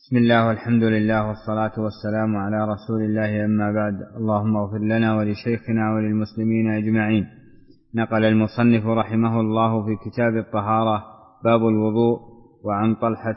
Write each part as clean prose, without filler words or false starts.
بسم الله والحمد لله والصلاة والسلام على رسول الله، أما بعد. اللهم اغفر لنا ولشيخنا وللمسلمين أجمعين. نقل المصنف رحمه الله في كتاب الطهارة باب الوضوء وعن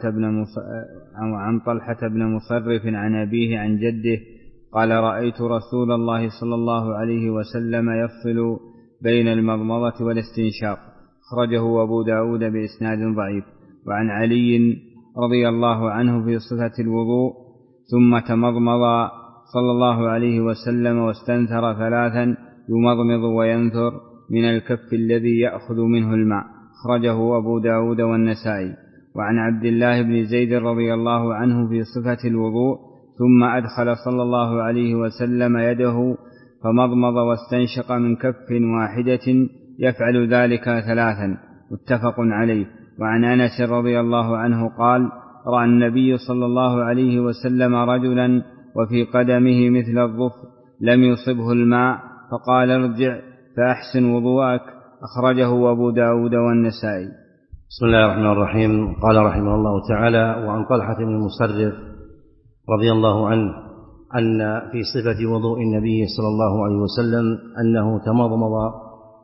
طلحة بن مصرف عن أبيه عن جده قال: رأيت رسول الله صلى الله عليه وسلم يفصل بين المضمضة والاستنشاق. أخرجه أبو داود بإسناد ضعيف. وعن علي رضي الله عنه في صفة الوضوء: ثم تمضمض صلى الله عليه وسلم واستنثر ثلاثا يمضمض وينثر من الكف الذي يأخذ منه الماء. أخرجه أبو داود والنسائي. وعن عبد الله بن زيد رضي الله عنه في صفة الوضوء: ثم أدخل صلى الله عليه وسلم يده فمضمض واستنشق من كف واحدة يفعل ذلك ثلاثا. متفق عليه. وعن أنس رضي الله عنه قال: رأى النبي صلى الله عليه وسلم رجلا وفي قدمه مثل الظفر لم يصبه الماء فقال: ارجع فأحسن وضوءك. أخرجه أبو داود والنسائي. بسم الله الرحمن الرحيم. قال رحمه الله تعالى: وعن طلحة بن مصرف رضي الله عنه أن في صفة وضوء النبي صلى الله عليه وسلم أنه تمضمض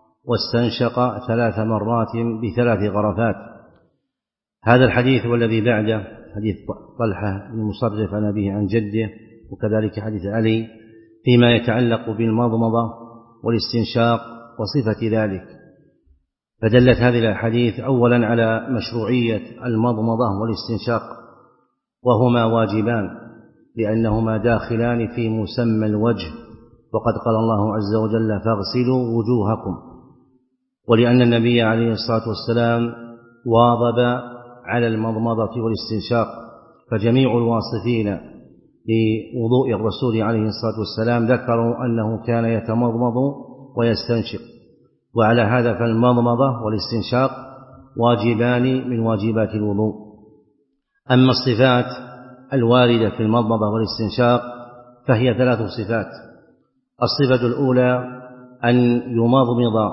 واستنشق 3 مرات ب3 غرفات. هذا الحديث والذي بعده حديث طلحة بن مصرف عن أبيه عن جده، وكذلك حديث علي فيما يتعلق بالمضمضة والاستنشاق وصفة ذلك. فدلت هذه الأحاديث أولا على مشروعية المضمضة والاستنشاق، وهما واجبان لأنهما داخلان في مسمى الوجه، وقد قال الله عز وجل: فاغسلوا وجوهكم. ولأن النبي عليه الصلاة والسلام واظب على المضمضة والاستنشاق، فجميع الواصفين لوضوء الرسول عليه الصلاة والسلام ذكروا أنه كان يتمضمض ويستنشق، وعلى هذا فالمضمضة والاستنشاق واجبان من واجبات الوضوء. أما الصفات الواردة في المضمضة والاستنشاق فهي 3 صفات. الصفة الأولى أن يمضمض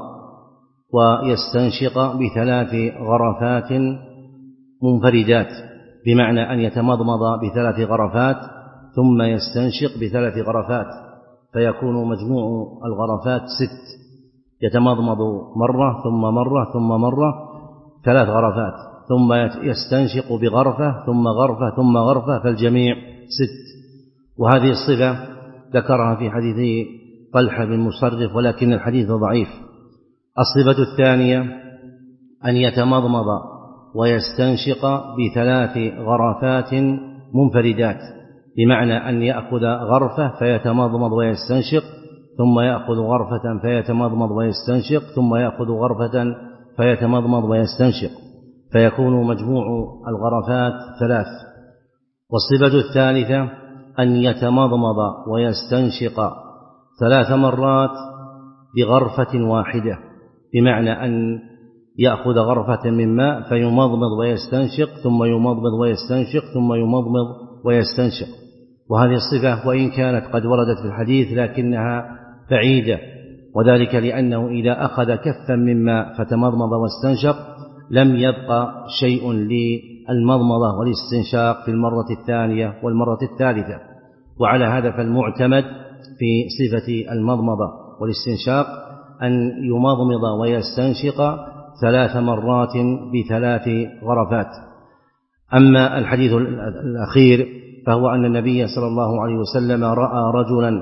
ويستنشق ب3 غرفات منفردات، بمعنى أن يتمضمض ب3 غرفات ثم يستنشق ب3 غرفات، فيكون مجموع الغرفات 6. يتمضمض مرة ثم مرة ثم مرة 3 غرفات، ثم يستنشق بغرفة ثم غرفة ثم غرفة، فالجميع 6. وهذه الصفة ذكرها في حديث طلحة بن مصرف، ولكن الحديث ضعيف. الصفة الثانية أن يتمضمض ويستنشق ب3 غرفات منفردات، بمعنى أن يأخذ غرفة فيتمضمض ويستنشق، ثم يأخذ غرفة فيتمضمض ويستنشق، ثم يأخذ غرفة فيتمضمض ويستنشق، فيكون مجموع الغرفات 3. والصفة الثالثة أن يتمضمض ويستنشق 3 مرات بغرفة واحدة، بمعنى أن يأخذ غرفة من ماء فيمضمض ويستنشق، ثم يمضمض ويستنشق، ثم يمضمض ويستنشق. وهذه الصفة وإن كانت قد وردت في الحديث لكنها بعيدة، وذلك لأنه إذا أخذ كفا من ماء فتمضمض واستنشق لم يبقى شيء للمضمضة والاستنشاق في المرة الثانية والمرة الثالثة. وعلى هذا فالمعتمد في صفة المضمضة والاستنشاق أن يمضمض ويستنشق 3 مرات ب3 غرفات. أما الحديث الأخير فهو أن النبي صلى الله عليه وسلم رأى رجلا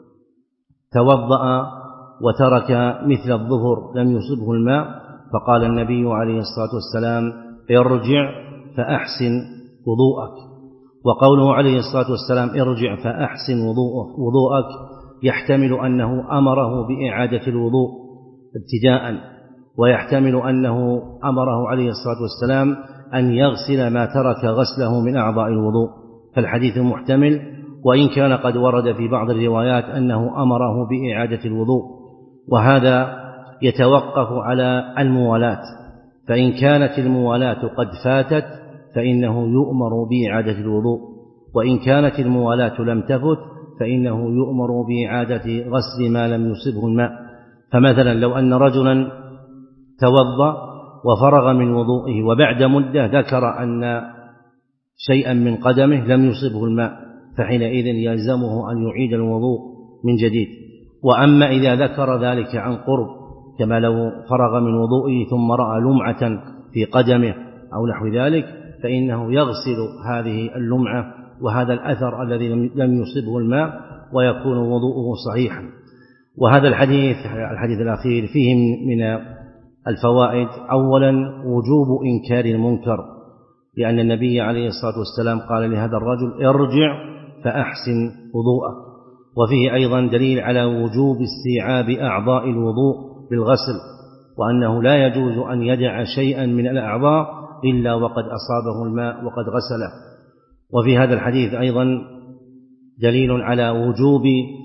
توضأ وترك مثل الظهر لم يصبه الماء، فقال النبي عليه الصلاة والسلام: ارجع فأحسن وضوءك. وقوله عليه الصلاة والسلام: ارجع فأحسن وضوءك يحتمل أنه أمره بإعادة الوضوء ابتداء، ويحتمل أنه أمره عليه الصلاة والسلام أن يغسل ما ترك غسله من أعضاء الوضوء. فالحديث محتمل، وإن كان قد ورد في بعض الروايات أنه أمره بإعادة الوضوء، وهذا يتوقف على الموالاة. فإن كانت الموالاة قد فاتت فإنه يؤمر بإعادة الوضوء، وإن كانت الموالاة لم تفت فإنه يؤمر بإعادة غسل ما لم يصبه الماء. فمثلا لو أن رجلا توضأ وفرغ من وضوئه وبعد مدة ذكر أن شيئا من قدمه لم يصبه الماء، فحينئذ يلزمه أن يعيد الوضوء من جديد. وأما إذا ذكر ذلك عن قرب، كما لو فرغ من وضوئه ثم رأى لمعة في قدمه أو نحو ذلك، فإنه يغسل هذه اللمعة وهذا الأثر الذي لم يصبه الماء ويكون وضوءه صحيحا. وهذا الحديث الأخير فيه من الفوائد: أولا وجوب إنكار المنكر، لأن النبي عليه الصلاة والسلام قال لهذا الرجل: ارجع فأحسن وضوءك. وفيه أيضا دليل على وجوب استيعاب أعضاء الوضوء بالغسل، وأنه لا يجوز أن يدع شيئا من الأعضاء إلا وقد أصابه الماء وقد غسله. وفي هذا الحديث أيضا دليل على وجوب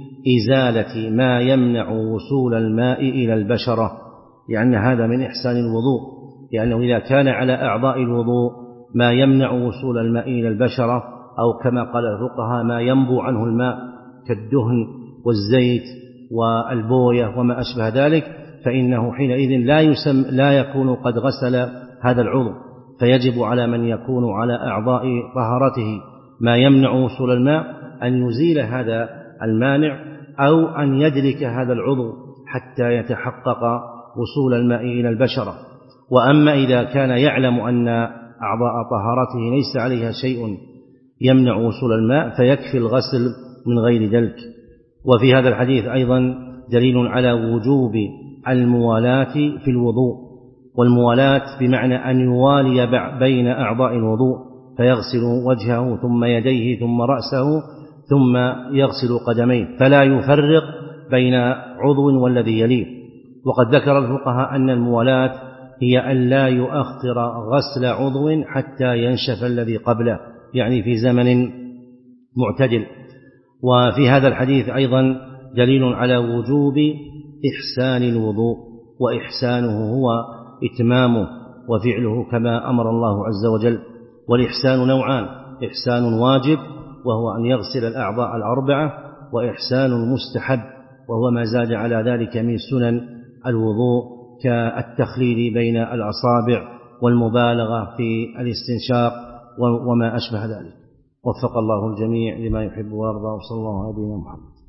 إزالة ما يمنع وصول الماء إلى البشرة، لأن هذا من إحسان الوضوء، لأنه إذا كان على أعضاء الوضوء ما يمنع وصول الماء إلى البشرة، أو كما قال الفقهاء ما ينبو عنه الماء كالدهن والزيت والبوية وما أشبه ذلك، فإنه حينئذ لا يكون قد غسل هذا العضو، فيجب على من يكون على أعضاء طهارته ما يمنع وصول الماء أن يزيل هذا المانع، أو أن يدرك هذا العضو حتى يتحقق وصول الماء إلى البشرة. وأما إذا كان يعلم أن أعضاء طهارته ليس عليها شيء يمنع وصول الماء فيكفي الغسل من غير ذلك. وفي هذا الحديث أيضا دليل على وجوب الموالاة في الوضوء، والموالاة بمعنى أن يوالي بين أعضاء الوضوء، فيغسل وجهه ثم يديه ثم رأسه ثم يغسل قدميه، فلا يفرق بين عضو والذي يليه. وقد ذكر الفقهاء أن الموالاة هي أن لا يؤخر غسل عضو حتى ينشف الذي قبله، يعني في زمن معتدل. وفي هذا الحديث أيضا دليل على وجوب إحسان الوضوء، وإحسانه هو إتمامه وفعله كما أمر الله عز وجل. والإحسان نوعان: إحسان واجب وهو أن يغسل الأعضاء الأربعة، وإحسان مستحب وهو ما زاد على ذلك من سنن الوضوء كالتخليل بين الأصابع والمبالغة في الاستنشاق وما أشبه ذلك. وفق الله الجميع لما يحب ويرضى، وصلى الله على نبينا محمد.